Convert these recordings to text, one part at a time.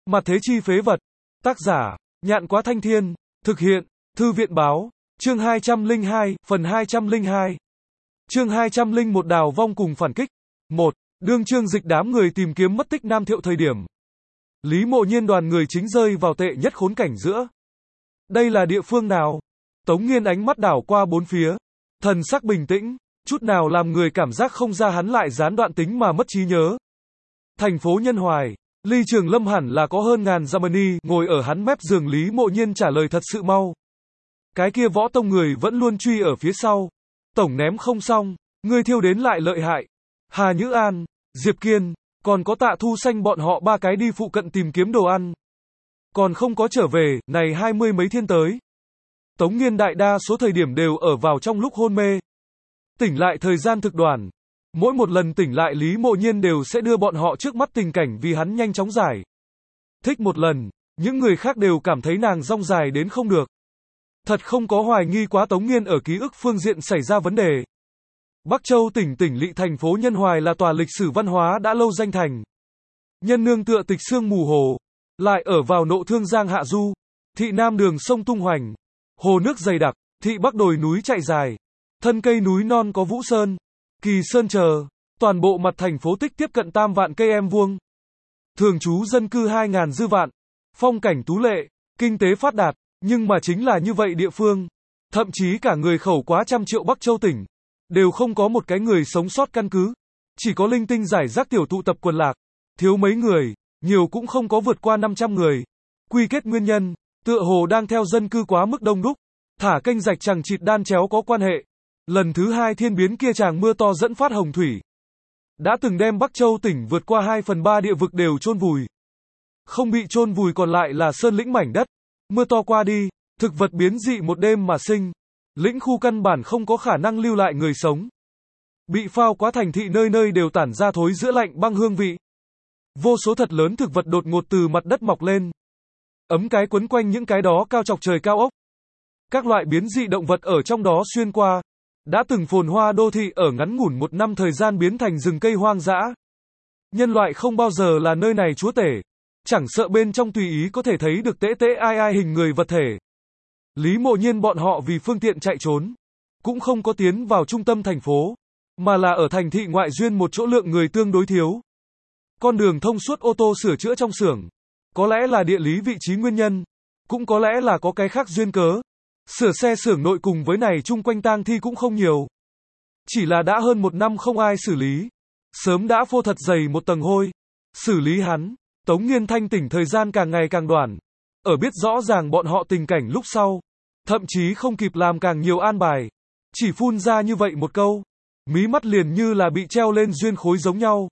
Mặt thế chi phế vật. Tác giả, Nhạn Quá Thanh Thiên. Thực hiện, Thư viện Báo. Chương 202, phần 202. Chương 201 Đào vong cùng phản kích. 1. Đương Trương Dịch đám người tìm kiếm mất tích Nam Thiệu thời điểm. Lý Mộ Nhiên đoàn người chính rơi vào tệ nhất khốn cảnh giữa. Đây là địa phương nào? Tống Nghiên ánh mắt đảo qua bốn phía. Thần sắc bình tĩnh, chút nào làm người cảm giác không ra hắn lại gián đoạn tính mà mất trí nhớ. Thành phố Nhân Hoài, ly Trường Lâm hẳn là có hơn ngàn dặm đi, ngồi ở hắn mép giường Lý Mộ Nhiên trả lời thật sự mau. Cái kia Võ Tông người vẫn luôn truy ở phía sau. Tổng ném không xong, ngươi thiêu đến lại lợi hại. Hà Nhữ An, Diệp Kiên, còn có Tạ Thu Xanh bọn họ ba cái đi phụ cận tìm kiếm đồ ăn. Còn không có trở về, này 20 mấy thiên tới. Tống Nghiên đại đa số thời điểm đều ở vào trong lúc hôn mê. Tỉnh lại thời gian thực đoàn. Mỗi một lần tỉnh lại Lý Mộ Nhiên đều sẽ đưa bọn họ trước mắt tình cảnh vì hắn nhanh chóng giải. Thích một lần, những người khác đều cảm thấy nàng rong dài đến không được. Thật không có hoài nghi quá Tống Nghiên ở ký ức phương diện xảy ra vấn đề. Bắc Châu tỉnh lỵ thành phố Nhân Hoài là tòa lịch sử văn hóa đã lâu danh thành. Nhân nương tựa tịch sương mù hồ, lại ở vào nộ thương giang hạ du, thị nam đường sông tung hoành, hồ nước dày đặc, thị bắc đồi núi chạy dài, thân cây núi non có Vũ Sơn, Kỳ Sơn chờ, toàn bộ mặt thành phố tích tiếp cận 3 vạn cây em vuông. Thường trú dân cư 2.000 dư vạn, phong cảnh tú lệ, kinh tế phát đạt, nhưng mà chính là như vậy địa phương, thậm chí cả người khẩu quá 100 triệu Bắc Châu tỉnh, đều không có một cái người sống sót căn cứ, chỉ có linh tinh giải rác tiểu tụ tập quần lạc, thiếu mấy người, nhiều cũng không có vượt qua 500 người. Quy kết nguyên nhân, tựa hồ đang theo dân cư quá mức đông đúc, thả kênh rạch chằng chịt đan chéo có quan hệ. Lần thứ 2 thiên biến kia tràng mưa to dẫn phát hồng thủy, đã từng đem Bắc Châu tỉnh vượt qua 2/3 địa vực đều chôn vùi. Không bị chôn vùi còn lại là sơn lĩnh mảnh đất. Mưa to qua đi, thực vật biến dị một đêm mà sinh. Lĩnh khu căn bản không có khả năng lưu lại người sống. Bị phao quá thành thị nơi nơi đều tản ra thối giữa lạnh băng hương vị. Vô số thật lớn thực vật đột ngột từ mặt đất mọc lên. Ấm cái quấn quanh những cái đó cao chọc trời cao ốc. Các loại biến dị động vật ở trong đó xuyên qua. Đã từng phồn hoa đô thị ở ngắn ngủn 1 năm thời gian biến thành rừng cây hoang dã. Nhân loại không bao giờ là nơi này chúa tể. Chẳng sợ bên trong tùy ý có thể thấy được tễ ai hình người vật thể. Lý Mộ Nhiên bọn họ vì phương tiện chạy trốn, cũng không có tiến vào trung tâm thành phố, mà là ở thành thị ngoại duyên một chỗ lượng người tương đối thiếu. Con đường thông suốt ô tô sửa chữa trong xưởng, có lẽ là địa lý vị trí nguyên nhân, cũng có lẽ là có cái khác duyên cớ. Sửa xe xưởng nội cùng với này chung quanh tang thi cũng không nhiều. Chỉ là đã hơn 1 năm không ai xử lý, sớm đã phô thật dày một tầng hôi. Xử lý hắn, Tống Nghiên thanh tỉnh thời gian càng ngày càng đoạn. Ở biết rõ ràng bọn họ tình cảnh lúc sau, thậm chí không kịp làm càng nhiều an bài, chỉ phun ra như vậy một câu, mí mắt liền như là bị treo lên duyên khối giống nhau.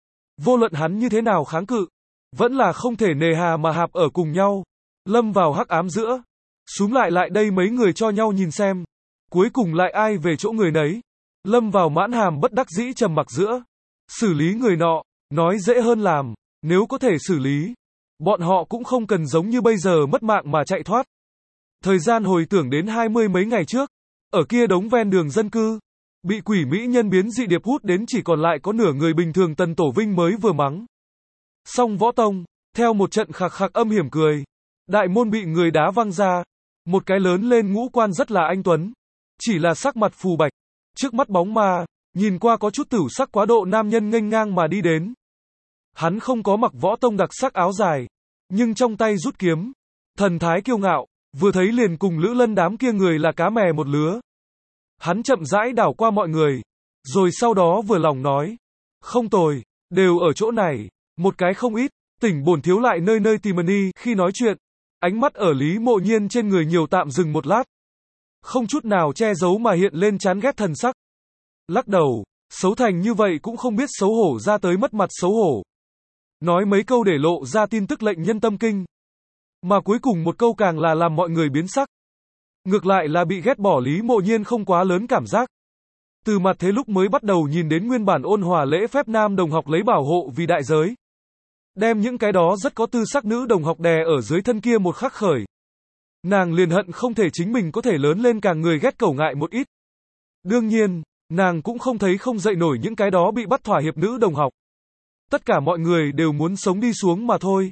Vô luận hắn như thế nào kháng cự, vẫn là không thể nề hà mà hạp ở cùng nhau, lâm vào hắc ám giữa. Súm lại đây mấy người cho nhau nhìn xem, cuối cùng lại ai về chỗ người nấy, lâm vào mãn hàm bất đắc dĩ trầm mặc giữa. Xử lý người nọ, nói dễ hơn làm, nếu có thể xử lý, bọn họ cũng không cần giống như bây giờ mất mạng mà chạy thoát. Thời gian hồi tưởng đến 20 mấy ngày trước, ở kia đống ven đường dân cư, bị quỷ mỹ nhân biến dị điệp hút đến chỉ còn lại có nửa người bình thường Tần Tổ Vinh mới vừa mắng. Xong Võ Tông, theo một trận khạc khạc âm hiểm cười, đại môn bị người đá văng ra, một cái lớn lên ngũ quan rất là anh tuấn, chỉ là sắc mặt phù bạch, trước mắt bóng ma, nhìn qua có chút tửu sắc quá độ nam nhân nghênh ngang mà đi đến. Hắn không có mặc Võ Tông đặc sắc áo dài, nhưng trong tay rút kiếm, thần thái kiêu ngạo, vừa thấy liền cùng Lữ Lân đám kia người là cá mè một lứa. Hắn chậm rãi đảo qua mọi người, rồi sau đó vừa lòng nói, không tồi, đều ở chỗ này, một cái không ít, tỉnh bổn thiếu lại nơi nơi tìm đi. Khi nói chuyện, ánh mắt ở Lý Mộ Nhiên trên người nhiều tạm dừng một lát, không chút nào che giấu mà hiện lên chán ghét thần sắc. Lắc đầu, xấu thành như vậy cũng không biết xấu hổ ra tới mất mặt xấu hổ. Nói mấy câu để lộ ra tin tức lệnh nhân tâm kinh. Mà cuối cùng một câu càng là làm mọi người biến sắc. Ngược lại là bị ghét bỏ Lý Mộ Nhiên không quá lớn cảm giác. Từ mặt thế lúc mới bắt đầu nhìn đến nguyên bản ôn hòa lễ phép nam đồng học lấy bảo hộ vì đại giới. Đem những cái đó rất có tư sắc nữ đồng học đè ở dưới thân kia một khắc khởi. Nàng liền hận không thể chính mình có thể lớn lên càng người ghét cẩu ngại một ít. Đương nhiên, nàng cũng không thấy không dậy nổi những cái đó bị bắt thỏa hiệp nữ đồng học. Tất cả mọi người đều muốn sống đi xuống mà thôi.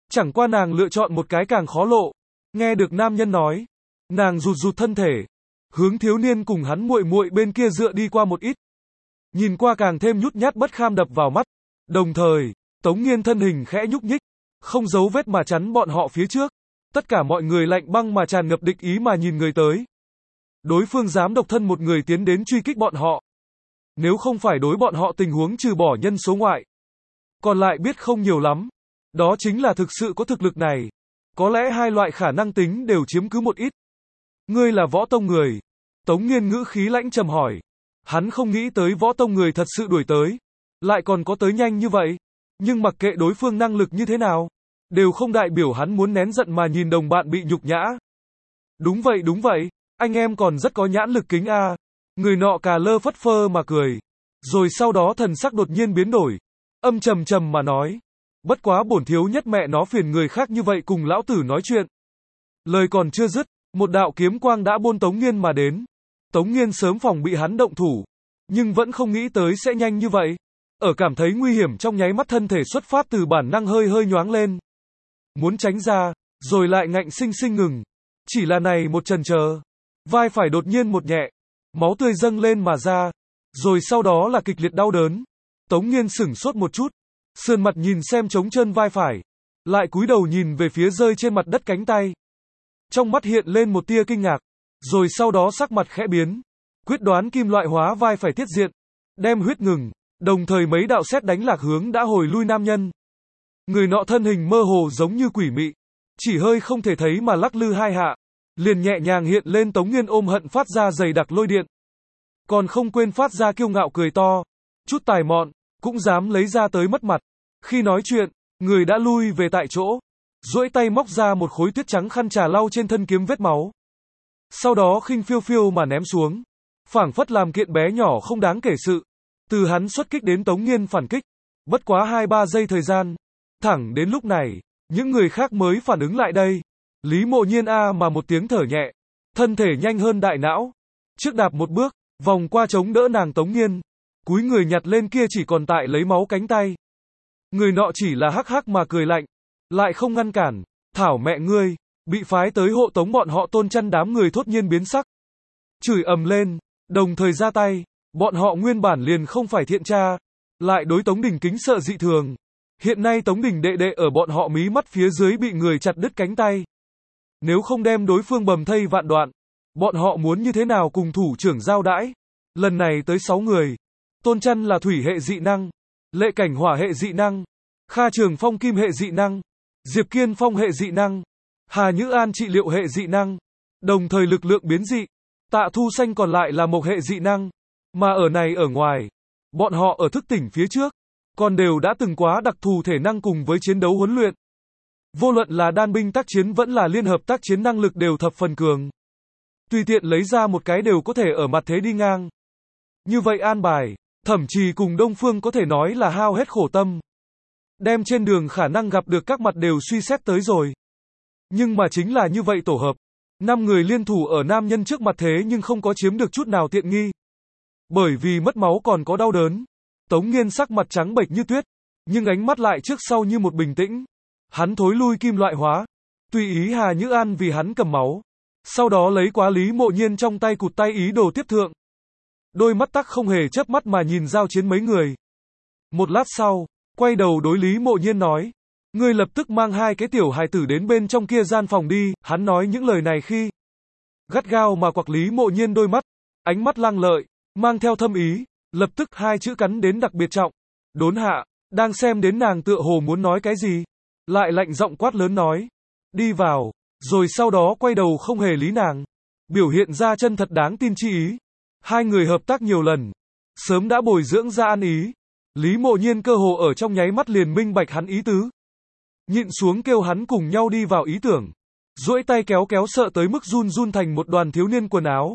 Chẳng qua nàng lựa chọn một cái càng khó lộ. Nghe được nam nhân nói, nàng rụt rụt thân thể, hướng thiếu niên cùng hắn muội muội bên kia dựa đi qua một ít. Nhìn qua càng thêm nhút nhát bất kham đập vào mắt. Đồng thời, Tống Nghiên thân hình khẽ nhúc nhích, không giấu vết mà chắn bọn họ phía trước. Tất cả mọi người lạnh băng mà tràn ngập địch ý mà nhìn người tới. Đối phương dám độc thân một người tiến đến truy kích bọn họ. Nếu không phải đối bọn họ tình huống trừ bỏ nhân số ngoại, còn lại biết không nhiều lắm. Đó chính là thực sự có thực lực này. Có lẽ hai loại khả năng tính đều chiếm cứ một ít. Ngươi là võ tông người. Tống Nghiên ngữ khí lãnh trầm hỏi. Hắn không nghĩ tới võ tông người thật sự đuổi tới. Lại còn có tới nhanh như vậy. Nhưng mặc kệ đối phương năng lực như thế nào, đều không đại biểu hắn muốn nén giận mà nhìn đồng bạn bị nhục nhã. Đúng vậy, anh em còn rất có nhãn lực kính a. Người nọ cà lơ phất phơ mà cười. Rồi sau đó thần sắc đột nhiên biến đổi. Âm trầm trầm mà nói. Bất quá bổn thiếu nhất mẹ nó phiền người khác như vậy cùng lão tử nói chuyện. Lời còn chưa dứt, một đạo kiếm quang đã bôn Tống Nghiên mà đến. Tống Nghiên sớm phòng bị hắn động thủ, nhưng vẫn không nghĩ tới sẽ nhanh như vậy. Ở cảm thấy nguy hiểm trong nháy mắt thân thể xuất phát từ bản năng hơi hơi nhoáng lên. Muốn tránh ra, rồi lại ngạnh sinh sinh ngừng. Chỉ là này một chần chờ, vai phải đột nhiên một nhẹ, máu tươi dâng lên mà ra, rồi sau đó là kịch liệt đau đớn. Tống Nghiên sửng sốt một chút, sườn mặt nhìn xem trống chân vai phải, lại cúi đầu nhìn về phía rơi trên mặt đất cánh tay. Trong mắt hiện lên một tia kinh ngạc, rồi sau đó sắc mặt khẽ biến, quyết đoán kim loại hóa vai phải tiết diện, đem huyết ngừng, đồng thời mấy đạo sét đánh lạc hướng đã hồi lui nam nhân. Người nọ thân hình mơ hồ giống như quỷ mị, chỉ hơi không thể thấy mà lắc lư hai hạ, liền nhẹ nhàng hiện lên. Tống Nghiên ôm hận phát ra dày đặc lôi điện, còn không quên phát ra kiêu ngạo cười to, chút tài mọn, cũng dám lấy ra tới mất mặt. Khi nói chuyện, người đã lui về tại chỗ, duỗi tay móc ra một khối tuyết trắng khăn trà lau trên thân kiếm vết máu. Sau đó khinh phiêu phiêu mà ném xuống, phảng phất làm kiện bé nhỏ không đáng kể sự. Từ hắn xuất kích đến Tống Nghiên phản kích, bất quá 2-3 giây thời gian. Thẳng đến lúc này, những người khác mới phản ứng lại đây. Lý Mộ Nhiên mà một tiếng thở nhẹ, thân thể nhanh hơn đại não, trước đạp một bước, vòng qua chống đỡ nàng Tống Nghiên, cúi người nhặt lên kia chỉ còn tại lấy máu cánh tay. Người nọ chỉ là hắc hắc mà cười lạnh, lại không ngăn cản. Thảo mẹ ngươi, bị phái tới hộ tống bọn họ Tôn Chăn đám người thốt nhiên biến sắc, chửi ầm lên, đồng thời ra tay. Bọn họ nguyên bản liền không phải thiện tra, lại đối Tống Đình kính sợ dị thường. Hiện nay Tống Đình đệ đệ ở bọn họ mí mắt phía dưới bị người chặt đứt cánh tay. Nếu không đem đối phương bầm thây vạn đoạn, bọn họ muốn như thế nào cùng thủ trưởng giao đãi? Lần này tới 6 người. Tôn Chăn là thủy hệ dị năng, Lệ Cảnh hỏa hệ dị năng, Kha Trường Phong kim hệ dị năng, Diệp Kiên phong hệ dị năng, Hà Nhữ An trị liệu hệ dị năng, đồng thời lực lượng biến dị. Tạ Thu Xanh còn lại là mộc hệ dị năng. Mà ở này ở ngoài, bọn họ ở thức tỉnh phía trước, còn đều đã từng quá đặc thù thể năng cùng với chiến đấu huấn luyện. Vô luận là đan binh tác chiến vẫn là liên hợp tác chiến năng lực đều thập phần cường. Tùy tiện lấy ra một cái đều có thể ở mặt thế đi ngang. Như vậy an bài, Thẩm Trì cùng Đông Phương có thể nói là hao hết khổ tâm. Đem trên đường khả năng gặp được các mặt đều suy xét tới rồi. Nhưng mà chính là như vậy tổ hợp. 5 người liên thủ ở nam nhân trước mặt thế nhưng không có chiếm được chút nào tiện nghi. Bởi vì mất máu còn có đau đớn. Tống Nghiên sắc mặt trắng bệch như tuyết, nhưng ánh mắt lại trước sau như một bình tĩnh. Hắn thối lui kim loại hóa, tùy ý Hà Nhữ An vì hắn cầm máu. Sau đó lấy quá Lý Mộ Nhiên trong tay cụt tay ý đồ tiếp thượng. Đôi mắt tắc không hề chớp mắt mà nhìn giao chiến mấy người. Một lát sau, quay đầu đối Lý Mộ Nhiên nói. Ngươi lập tức mang 2 cái tiểu hài tử đến bên trong kia gian phòng đi. Hắn nói những lời này khi gắt gao mà quặc Lý Mộ Nhiên đôi mắt, ánh mắt lăng lợi, mang theo thâm ý, lập tức 2 chữ cắn đến đặc biệt trọng. Đốn hạ, đang xem đến nàng tựa hồ muốn nói cái gì, lại lạnh giọng quát lớn nói. Đi vào, rồi sau đó quay đầu không hề lý nàng, biểu hiện ra chân thật đáng tin chi ý. 2 người hợp tác nhiều lần, sớm đã bồi dưỡng ra ăn ý. Lý Mộ Nhiên cơ hồ ở trong nháy mắt liền minh bạch hắn ý tứ. Nhịn xuống kêu hắn cùng nhau đi vào ý tưởng, duỗi tay kéo kéo sợ tới mức run run thành một đoàn thiếu niên quần áo.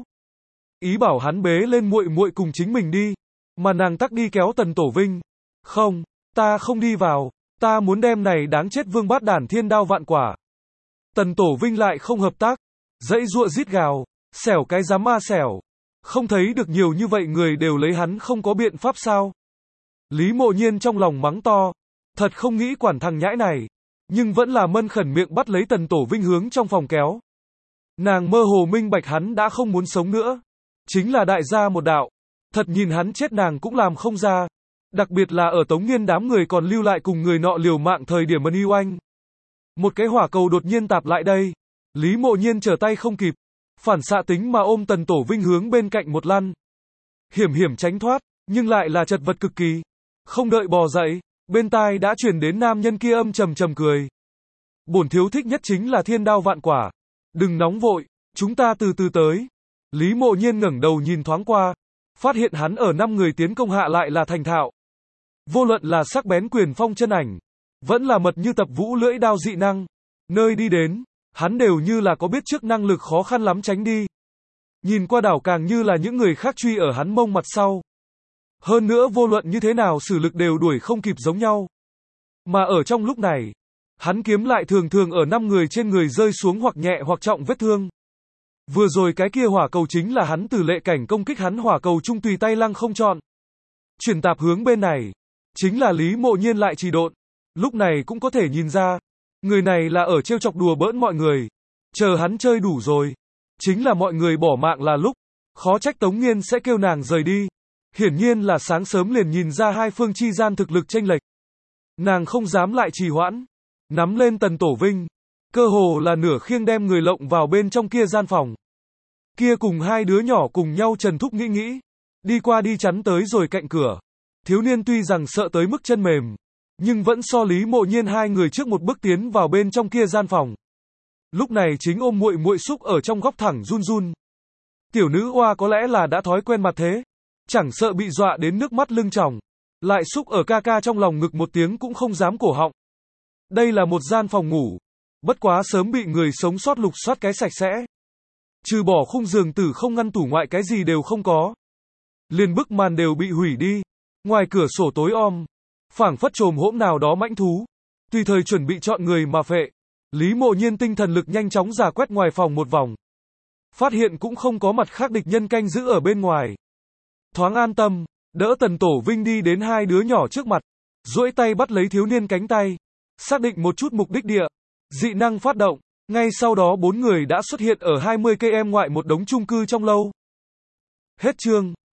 Ý bảo hắn bế lên muội muội cùng chính mình đi, mà nàng tắc đi kéo Tần Tổ Vinh. Không, ta không đi vào, ta muốn đem này đáng chết vương bát đản thiên đao vạn quả. Tần Tổ Vinh lại không hợp tác, dãy giụa rít gào, xẻo cái dám ma xẻo. Không thấy được nhiều như vậy người đều lấy hắn không có biện pháp sao? Lý Mộ Nhiên trong lòng mắng to, thật không nghĩ quản thằng nhãi này. nhưng vẫn là mân khẩn miệng bắt lấy Tần Tổ Vinh hướng trong phòng kéo. Nàng mơ hồ minh bạch hắn đã không muốn sống nữa. Chính là đại gia một đạo. Thật nhìn hắn chết nàng cũng làm không ra. Đặc biệt là ở Tống Nghiên đám người còn lưu lại cùng người nọ liều mạng thời điểm Mân Yêu Anh. Một cái hỏa cầu đột nhiên tạp lại đây. Lý Mộ Nhiên trở tay không kịp. Phản xạ tính mà ôm Tần Tổ Vinh hướng bên cạnh một lăn. Hiểm hiểm tránh thoát, nhưng lại là chật vật cực kỳ. Không đợi bò dậy, bên tai đã truyền đến nam nhân kia âm trầm trầm cười. Bổn thiếu thích nhất chính là thiên đao vạn quả. Đừng nóng vội, chúng ta từ từ tới. Lý Mộ Nhiên ngẩng đầu nhìn thoáng qua, phát hiện hắn ở 5 người tiến công hạ lại là thành thạo. Vô luận là sắc bén quyền phong chân ảnh, vẫn là mật như tập vũ lưỡi đao dị năng. Nơi đi đến, hắn đều như là có biết trước năng lực khó khăn lắm tránh đi. Nhìn qua đảo càng như là những người khác truy ở hắn mông mặt sau. Hơn nữa vô luận như thế nào sử lực đều đuổi không kịp giống nhau. Mà ở trong lúc này, hắn kiếm lại thường thường ở 5 người trên người rơi xuống hoặc nhẹ hoặc trọng vết thương. Vừa rồi cái kia hỏa cầu chính là hắn từ lệ cảnh công kích hắn hỏa cầu trung tùy tay lăng không chọn. Chuyển tạp hướng bên này, chính là Lý Mộ Nhiên lại trì độn. Lúc này cũng có thể nhìn ra, người này là ở trêu chọc đùa bỡn mọi người. Chờ hắn chơi đủ rồi, chính là mọi người bỏ mạng là lúc, khó trách Tống Nghiên sẽ kêu nàng rời đi. Hiển nhiên là sáng sớm liền nhìn ra hai phương chi gian thực lực chênh lệch. Nàng không dám lại trì hoãn, nắm lên Tần Tổ Vinh, cơ hồ là nửa khiêng đem người lộng vào bên trong kia gian phòng. Kia cùng hai đứa nhỏ cùng nhau Trần Thúc nghĩ, đi qua đi chắn tới rồi cạnh cửa. Thiếu niên tuy rằng sợ tới mức chân mềm, nhưng vẫn so Lý Mộ Nhiên hai người trước một bước tiến vào bên trong kia gian phòng. Lúc này chính ôm muội muội xúc ở trong góc thẳng run run. Tiểu nữ oa có lẽ là đã thói quen mặt thế, chẳng sợ bị dọa đến nước mắt lưng tròng, lại xúc ở ca ca trong lòng ngực một tiếng cũng không dám cổ họng. Đây là một gian phòng ngủ, bất quá sớm bị người sống sót lục soát cái sạch sẽ. Trừ bỏ khung giường tử không ngăn tủ ngoại cái gì đều không có. Liền bức màn đều bị hủy đi, ngoài cửa sổ tối om, phảng phất trồm hỗn nào đó mãnh thú, tùy thời chuẩn bị chọn người mà phệ. Lý Mộ Nhiên tinh thần lực nhanh chóng rà quét ngoài phòng một vòng. Phát hiện cũng không có mặt khác địch nhân canh giữ ở bên ngoài. Thoáng an tâm, đỡ Tần Tổ Vinh đi đến hai đứa nhỏ trước mặt, duỗi tay bắt lấy thiếu niên cánh tay, xác định một chút mục đích địa, dị năng phát động, ngay sau đó 4 người đã xuất hiện ở 20 km ngoại một đống chung cư trong lâu. Hết chương.